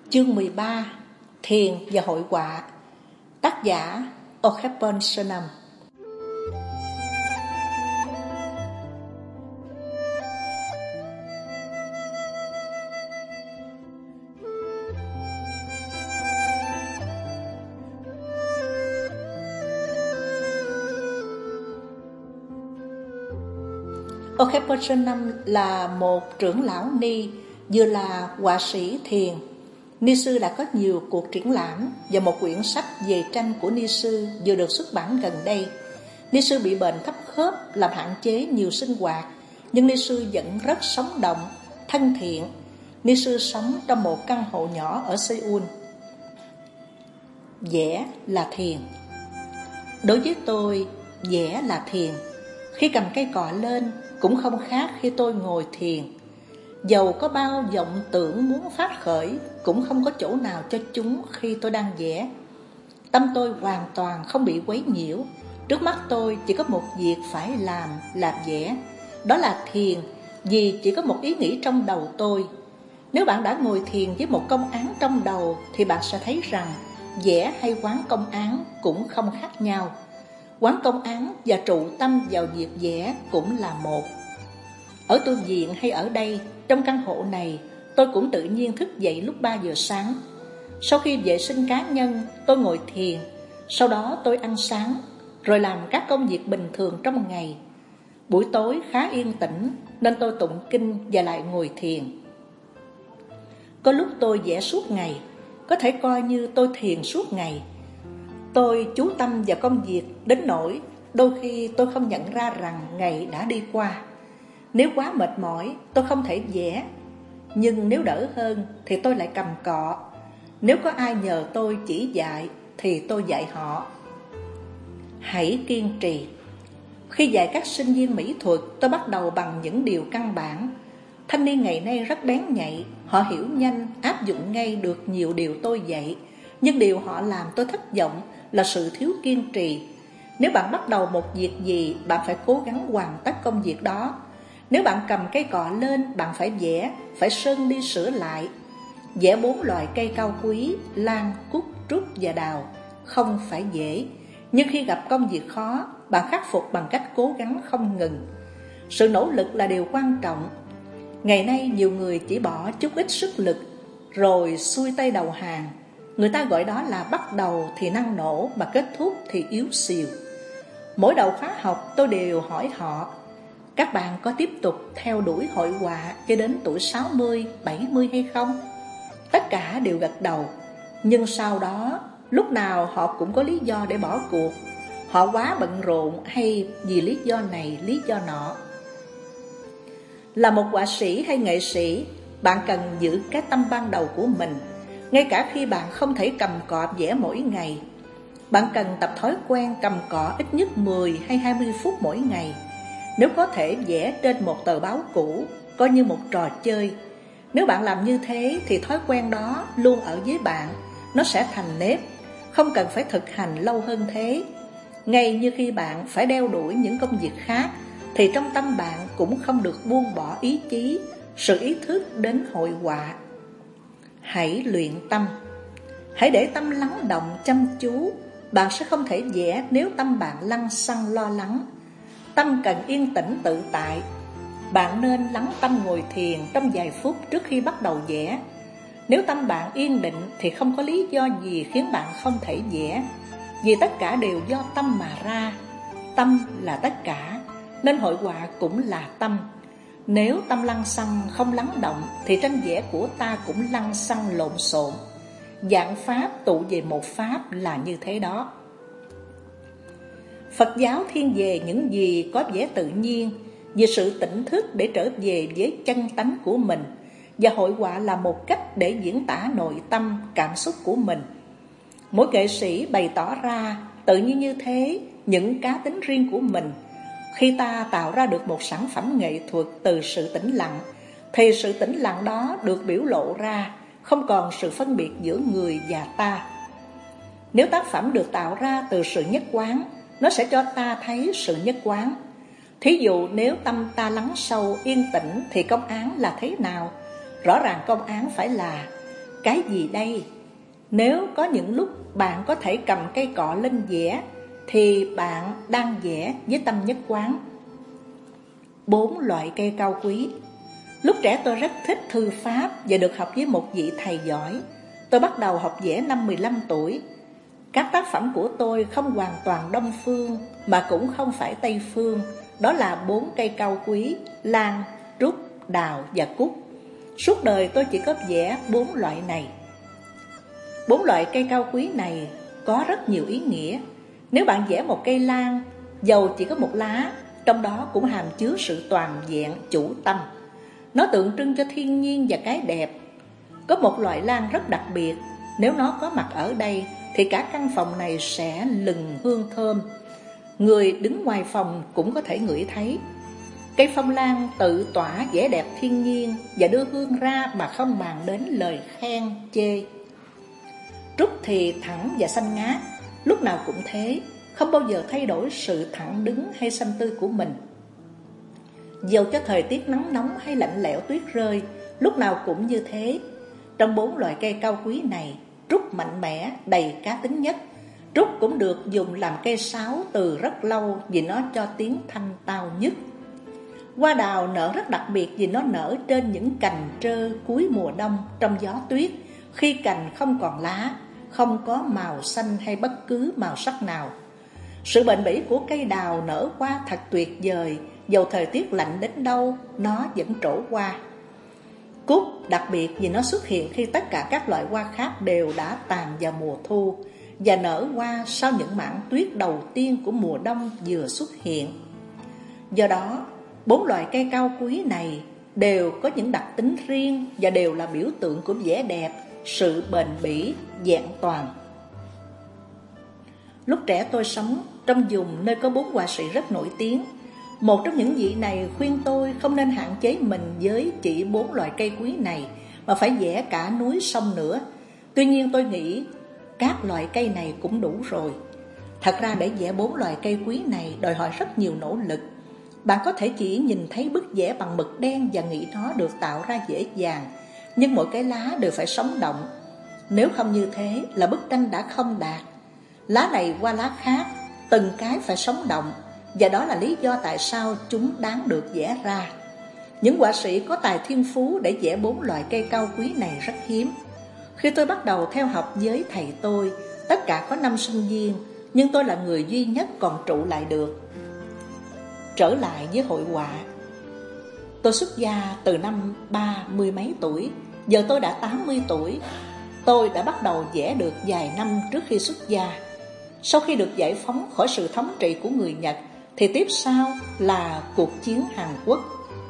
Chương 13: Thiền và hội họa. Tác giả Okhepon Sonam. Okhepon Sonam là một trưởng lão ni, vừa là họa sĩ thiền. Ni sư đã có nhiều cuộc triển lãm và một quyển sách về tranh của Ni sư vừa được xuất bản gần đây. Ni sư bị bệnh thấp khớp làm hạn chế nhiều sinh hoạt, nhưng Ni sư vẫn rất sống động, thân thiện. Ni sư sống trong một căn hộ nhỏ ở Seoul. Vẽ là thiền. Đối với tôi, vẽ là thiền. Khi cầm cây cọ lên cũng không khác khi tôi ngồi thiền. Dầu có bao vọng tưởng muốn phát khởi, cũng không có chỗ nào cho chúng khi tôi đang vẽ. Tâm tôi hoàn toàn không bị quấy nhiễu. Trước mắt tôi chỉ có một việc phải làm là vẽ. Đó là thiền, vì chỉ có một ý nghĩ trong đầu tôi. Nếu bạn đã ngồi thiền với một công án trong đầu, thì bạn sẽ thấy rằng vẽ hay quán công án cũng không khác nhau. Quán công án và trụ tâm vào việc vẽ cũng là một. Ở tu viện hay ở đây, trong căn hộ này, tôi cũng tự nhiên thức dậy lúc 3 giờ sáng. Sau khi vệ sinh cá nhân, tôi ngồi thiền. Sau đó tôi ăn sáng, rồi làm các công việc bình thường trong ngày. Buổi tối khá yên tĩnh, nên tôi tụng kinh và lại ngồi thiền. Có lúc tôi vẽ suốt ngày, có thể coi như tôi thiền suốt ngày. Tôi chú tâm vào công việc đến nỗi đôi khi tôi không nhận ra rằng ngày đã đi qua. Nếu quá mệt mỏi, tôi không thể vẽ. Nhưng nếu đỡ hơn thì tôi lại cầm cọ. Nếu có ai nhờ tôi chỉ dạy thì tôi dạy họ. Hãy kiên trì. Khi dạy các sinh viên mỹ thuật, tôi bắt đầu bằng những điều căn bản. Thanh niên ngày nay rất bén nhạy, họ hiểu nhanh, áp dụng ngay được nhiều điều tôi dạy. Nhưng điều họ làm tôi thất vọng là sự thiếu kiên trì. Nếu bạn bắt đầu một việc gì, bạn phải cố gắng hoàn tất công việc đó. Nếu bạn cầm cây cọ lên, bạn phải vẽ, phải sơn đi sửa lại. Vẽ 4 loại cây cao quý, lan, cúc, trúc và đào, không phải dễ. Nhưng khi gặp công việc khó, bạn khắc phục bằng cách cố gắng không ngừng. Sự nỗ lực là điều quan trọng. Ngày nay nhiều người chỉ bỏ chút ít sức lực, rồi xuôi tay đầu hàng. Người ta gọi đó là bắt đầu thì năng nổ, mà kết thúc thì yếu xìu. Mỗi đầu khóa học tôi đều hỏi họ: các bạn có tiếp tục theo đuổi hội họa cho đến tuổi 60, 70 hay không? Tất cả đều gật đầu. Nhưng sau đó, lúc nào họ cũng có lý do để bỏ cuộc. Họ quá bận rộn hay vì lý do này, lý do nọ. Là một họa sĩ hay nghệ sĩ, bạn cần giữ cái tâm ban đầu của mình, ngay cả khi bạn không thể cầm cọ vẽ mỗi ngày. Bạn cần tập thói quen cầm cọ ít nhất 10 hay 20 phút mỗi ngày. Nếu có thể vẽ trên một tờ báo cũ, coi như một trò chơi. Nếu bạn làm như thế thì thói quen đó luôn ở với bạn, nó sẽ thành nếp, không cần phải thực hành lâu hơn thế. Ngay như khi bạn phải đeo đuổi những công việc khác, thì trong tâm bạn cũng không được buông bỏ ý chí, sự ý thức đến hội họa. Hãy luyện tâm. Hãy để tâm lắng động chăm chú. Bạn sẽ không thể vẽ nếu tâm bạn lăng xăng lo lắng. Tâm cần yên tĩnh tự tại. Bạn nên lắng tâm ngồi thiền trong vài phút trước khi bắt đầu vẽ. Nếu tâm bạn yên định thì không có lý do gì khiến bạn không thể vẽ, vì tất cả đều do tâm mà ra. Tâm là tất cả, nên hội họa cũng là tâm. Nếu tâm lăng xăng không lắng động thì tranh vẽ của ta cũng lăng xăng lộn xộn. Vạn pháp tụ về một pháp là như thế đó. Phật giáo thiên về những gì có vẻ tự nhiên, về sự tỉnh thức để trở về với chân tánh của mình. Và hội họa là một cách để diễn tả nội tâm, cảm xúc của mình. Mỗi nghệ sĩ bày tỏ ra tự nhiên như thế những cá tính riêng của mình. Khi ta tạo ra được một sản phẩm nghệ thuật từ sự tĩnh lặng, thì sự tĩnh lặng đó được biểu lộ ra, không còn sự phân biệt giữa người và ta. Nếu tác phẩm được tạo ra từ sự nhất quán, nó sẽ cho ta thấy sự nhất quán. Thí dụ nếu tâm ta lắng sâu, yên tĩnh thì công án là thế nào? Rõ ràng công án phải là Cái gì đây? Nếu có những lúc bạn có thể cầm cây cọ lên vẽ, thì bạn đang vẽ với tâm nhất quán. 4 loại cây cao quý. Lúc trẻ tôi rất thích thư pháp và được học với một vị thầy giỏi. Tôi bắt đầu học vẽ năm 15 tuổi. Các tác phẩm của tôi không hoàn toàn Đông phương mà cũng không phải Tây phương. Đó là 4 cây cao quý: lan, trúc, đào và cúc. Suốt đời tôi chỉ có vẽ 4 loại này. 4 loại cây cao quý này có rất nhiều ý nghĩa. Nếu bạn vẽ một cây lan, dầu chỉ có một lá, trong đó cũng hàm chứa sự toàn vẹn chủ tâm. Nó tượng trưng cho thiên nhiên và cái đẹp. Có một loại lan rất đặc biệt, nếu nó có mặt ở đây thì cả căn phòng này sẽ lừng hương thơm. Người đứng ngoài phòng cũng có thể ngửi thấy. Cây phong lan tự tỏa vẻ đẹp thiên nhiên và đưa hương ra mà không màng đến lời khen chê. Trúc thì thẳng và xanh ngát, lúc nào cũng thế, không bao giờ thay đổi sự thẳng đứng hay xanh tươi của mình. Dầu cho thời tiết nắng nóng hay lạnh lẽo tuyết rơi, lúc nào cũng như thế. Trong 4 loại cây cao quý này, trúc mạnh mẽ, đầy cá tính nhất. Trúc cũng được dùng làm cây sáo từ rất lâu vì nó cho tiếng thanh tao nhất. Hoa đào nở rất đặc biệt vì nó nở trên những cành trơ cuối mùa đông trong gió tuyết, khi cành không còn lá, không có màu xanh hay bất cứ màu sắc nào. Sự bền bỉ của cây đào nở hoa thật tuyệt vời, dầu thời tiết lạnh đến đâu, nó vẫn trổ hoa. Cúc đặc biệt vì nó xuất hiện khi tất cả các loại hoa khác đều đã tàn vào mùa thu và nở hoa sau những mảng tuyết đầu tiên của mùa đông vừa xuất hiện. Do đó, 4 loại cây cao quý này đều có những đặc tính riêng và đều là biểu tượng của vẻ đẹp, sự bền bỉ, vẹn toàn. Lúc trẻ tôi sống trong vùng nơi có 4 họa sĩ rất nổi tiếng. Một trong những vị này khuyên tôi không nên hạn chế mình với chỉ 4 loại cây quý này, mà phải vẽ cả núi sông nữa. Tuy nhiên tôi nghĩ các loại cây này cũng đủ rồi. Thật ra để vẽ 4 loại cây quý này đòi hỏi rất nhiều nỗ lực. Bạn có thể chỉ nhìn thấy bức vẽ bằng mực đen và nghĩ nó được tạo ra dễ dàng, nhưng mỗi cái lá đều phải sống động. Nếu không như thế là bức tranh đã không đạt. Lá này qua lá khác, từng cái phải sống động, và đó là lý do tại sao chúng đáng được vẽ ra. Những họa sĩ có tài thiên phú để vẽ 4 loại cây cao quý này rất hiếm. Khi tôi bắt đầu theo học với thầy tôi, tất cả có 5 sinh viên, nhưng tôi là người duy nhất còn trụ lại được. Trở lại với hội họa. Tôi xuất gia từ năm 30 mấy tuổi, giờ tôi đã 80 tuổi. Tôi đã bắt đầu vẽ được vài năm trước khi xuất gia. Sau khi được giải phóng khỏi sự thống trị của người Nhật, thì tiếp sau là cuộc chiến Hàn Quốc.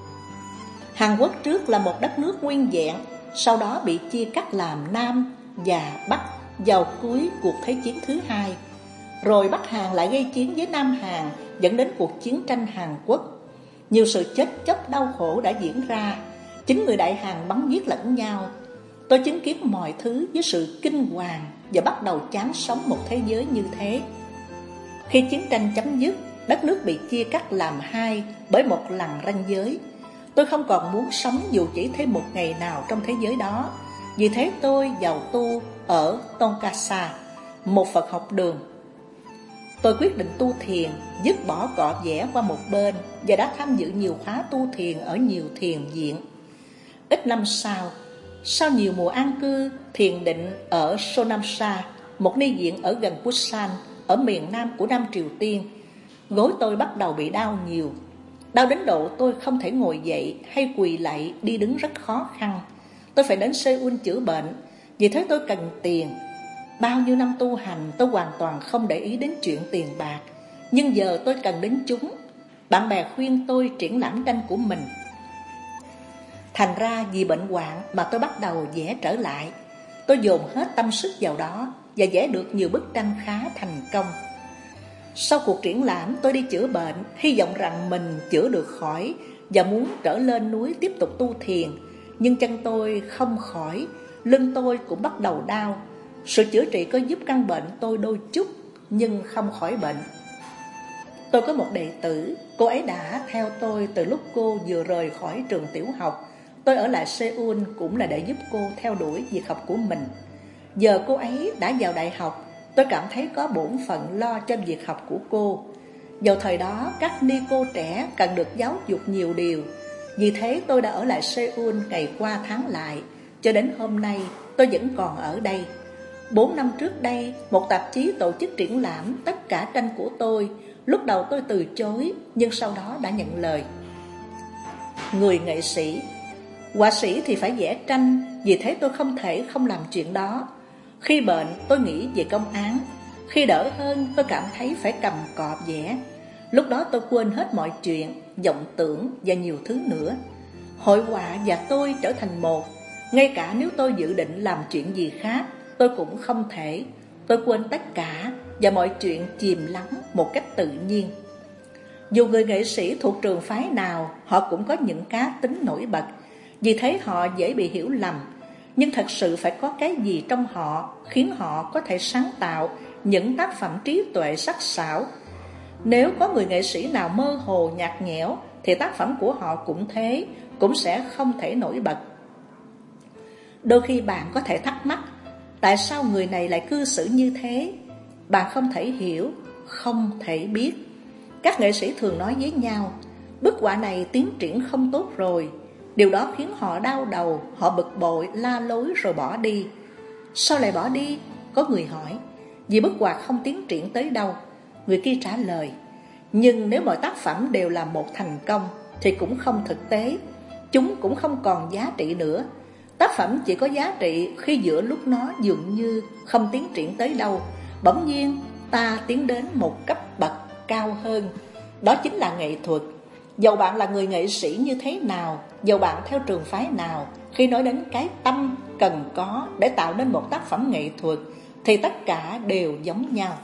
Hàn Quốc trước là một đất nước nguyên vẹn, sau đó bị chia cắt làm Nam và Bắc vào cuối cuộc Thế chiến thứ 2. Rồi Bắc Hàn lại gây chiến với Nam Hàn, dẫn đến cuộc chiến tranh Hàn Quốc. Nhiều sự chết chóc đau khổ đã diễn ra, chính người Đại Hàn bắn giết lẫn nhau. Tôi chứng kiến mọi thứ với sự kinh hoàng và bắt đầu chán sống một thế giới như thế. Khi chiến tranh chấm dứt, đất nước bị chia cắt làm 2 bởi một lằn ranh giới. Tôi không còn muốn sống dù chỉ thêm một ngày nào trong thế giới đó. Vì thế tôi vào tu ở Tonkasa, một Phật học đường. Tôi quyết định tu thiền, dứt bỏ cọ vẽ qua một bên và đã tham dự nhiều khóa tu thiền ở nhiều thiền viện. Ít năm sau nhiều mùa an cư thiền định ở Sonamsa, một ni viện ở gần Busan, ở miền nam của Nam Triều Tiên, gối tôi bắt đầu bị đau nhiều. Đau đến độ tôi không thể ngồi dậy hay quỳ lạy, đi đứng rất khó khăn. Tôi phải đến Seoul chữa bệnh, vì thế tôi cần tiền. Bao nhiêu năm tu hành tôi hoàn toàn không để ý đến chuyện tiền bạc, nhưng giờ tôi cần đến chúng. Bạn bè khuyên tôi triển lãm tranh của mình. Thành ra vì bệnh hoạn mà tôi bắt đầu vẽ trở lại. Tôi dồn hết tâm sức vào đó và vẽ được nhiều bức tranh khá thành công. Sau cuộc triển lãm tôi đi chữa bệnh, hy vọng rằng mình chữa được khỏi và muốn trở lên núi tiếp tục tu thiền. Nhưng chân tôi không khỏi, lưng tôi cũng bắt đầu đau. Sự chữa trị có giúp căn bệnh tôi đôi chút, nhưng không khỏi bệnh. Tôi có một đệ tử, cô ấy đã theo tôi từ lúc cô vừa rời khỏi trường tiểu học. tôi ở lại Seoul cũng là để giúp cô theo đuổi việc học của mình. Giờ cô ấy đã vào đại học, tôi cảm thấy có bổn phận lo cho việc học của cô. Vào thời đó, các ni cô trẻ cần được giáo dục nhiều điều. Vì thế tôi đã ở lại Seoul ngày qua tháng lại. Cho đến hôm nay tôi vẫn còn ở đây. 4 năm trước đây, một tạp chí tổ chức triển lãm tất cả tranh của tôi. Lúc đầu tôi từ chối, nhưng sau đó đã nhận lời. Người nghệ sĩ, họa sĩ thì phải vẽ tranh, vì thế tôi không thể không làm chuyện đó. Khi bệnh tôi nghĩ về công án, khi đỡ hơn tôi cảm thấy phải cầm cọ vẽ. Lúc đó tôi quên hết mọi chuyện, vọng tưởng và nhiều thứ nữa. Hội họa và tôi trở thành một. Ngay cả nếu tôi dự định làm chuyện gì khác, tôi cũng không thể. Tôi quên tất cả và mọi chuyện chìm lắng một cách tự nhiên. Dù người nghệ sĩ thuộc trường phái nào, họ cũng có những cá tính nổi bật. Vì thế họ dễ bị hiểu lầm. Nhưng thật sự phải có cái gì trong họ khiến họ có thể sáng tạo những tác phẩm trí tuệ sắc sảo. Nếu có người nghệ sĩ nào mơ hồ nhạt nhẽo thì tác phẩm của họ cũng thế, cũng sẽ không thể nổi bật. Đôi khi bạn có thể thắc mắc, tại sao người này lại cư xử như thế? Bạn không thể hiểu, không thể biết. Các nghệ sĩ thường nói với nhau, bức họa này tiến triển không tốt rồi. Điều đó khiến họ đau đầu, họ bực bội, la lối rồi bỏ đi. Sao lại bỏ đi? Có người hỏi. Vì bức họa không tiến triển tới đâu. Người kia trả lời, nhưng nếu mọi tác phẩm đều là một thành công thì cũng không thực tế. Chúng cũng không còn giá trị nữa. Tác phẩm chỉ có giá trị khi giữa lúc nó dường như không tiến triển tới đâu, bỗng nhiên ta tiến đến một cấp bậc cao hơn. Đó chính là nghệ thuật. Dầu bạn là người nghệ sĩ như thế nào, dầu bạn theo trường phái nào, khi nói đến cái tâm cần có để tạo nên một tác phẩm nghệ thuật thì tất cả đều giống nhau.